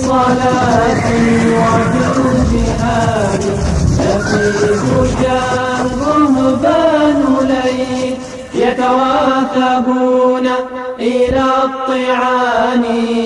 الصلاة وفي الجهاد لفيف جار رهبان ليل يتواثبون إلى الطعان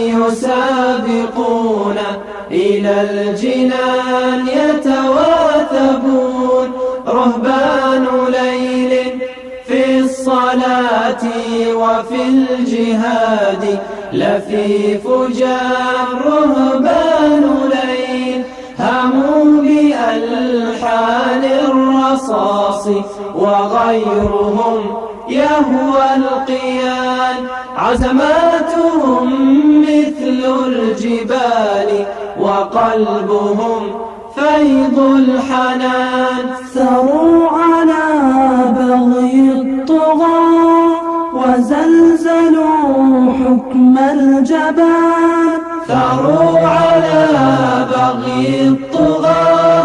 يسابقون إلى الجنان يتواثبون رهبان ليل في الصلاة وفي الجهاد لفيف جار رهبان ليل هموا بألحان الرصاص وغيرهم يهوى القيان عزماتهم مثل الجبال وقلبهم فيض الحنان ثروا على بغي الطغاة وزلزلوا حكم الجبان ثروا على بغي الطغاة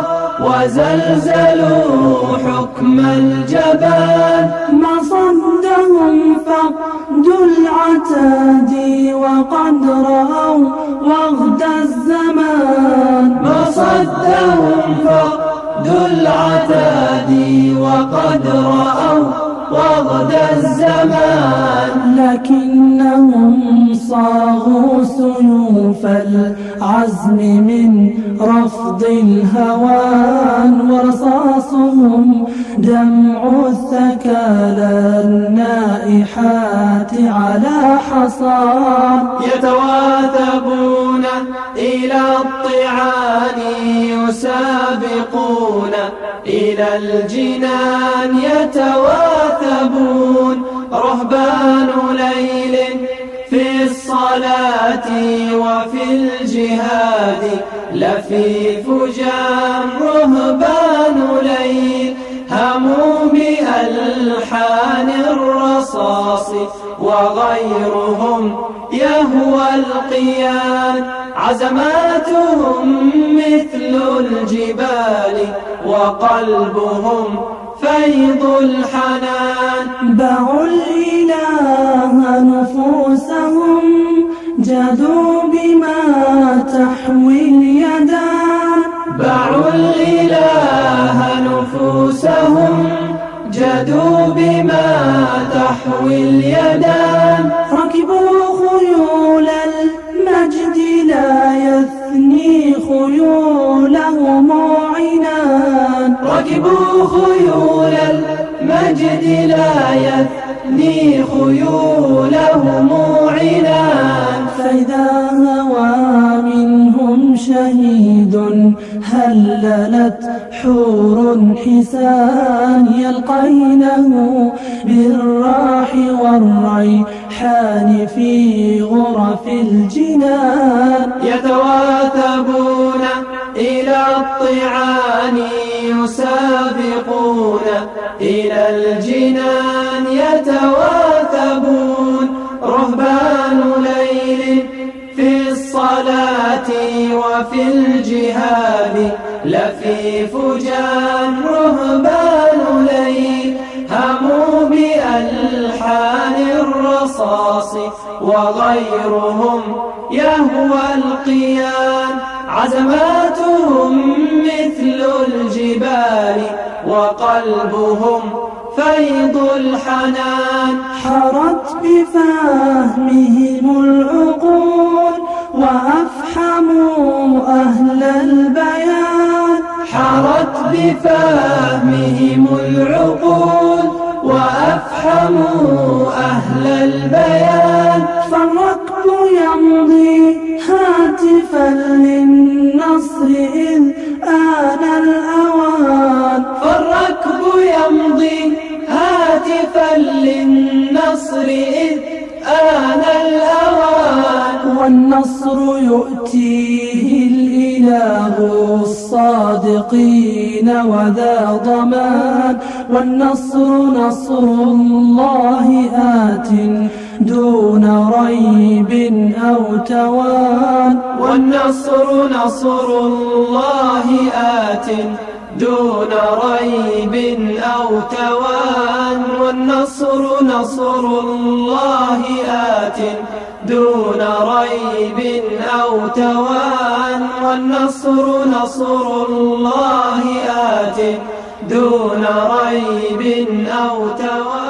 وزلزلوا حكم الجبان ما صدهم فقد العتاد وقد رأوا وغد الزمان ما صدهم فقد العتاد وقد رأوا وغد الزمان لكنهم صاغوا سيوف العزم من رفض الهوان ورصاصهم دمع الثكالى النائحات على حصان يتواثبون إلى الطعان يسابقون إلى الجنان يتواثبون رهبان ليل في الصلاة وفي الجهاد لفيف جار رهبان ليل هموا بألحان الرصاص وغيرهم يهوى القيان عزماتهم مثل الجبال وقلبهم فيض الحنان باعوا الإله نفوسهم جادوا بما تحوي اليدان باعوا الإله نفوسهم جادوا بما تحوي اليدان ركبوا خيول المجد لا يثني خيولهم عنان ركبوا خيول المجد لا يثني خيولهم عنان فإذا هوى منهم شهيد هللت حور حسان يلقينه بالراح والريحان في غرف الجنان يتواثبون إلى الطعان يسابقون إلى الجنان يتواثبون رهبان ليل في الصلاة وفي الجهاد لفيف جار رهبان ليل هموا بألحان الرصاص وغيرهم يهوى القيان عزماتهم مثل الجبال وقلبهم فيض الحنان حرت بفهمهم العقول وأفحموا أهل البيان حرت بفهمهم العقول وأفحموا أهل البيان فالركب يمضي هاتفا للنصر إذ آن الأوان فالركب يمضي هاتفا للنصر إذ آن الأوان والنصر يؤتيه الإله الصادقين وذا ضمان والنصر نصر الله آت دون ريب أو توان والنصر نصر الله آت دون ريب أو توان والنصر نصر الله آت دون ريب أو توان والنصر نصر الله آت دون ريب أو توان.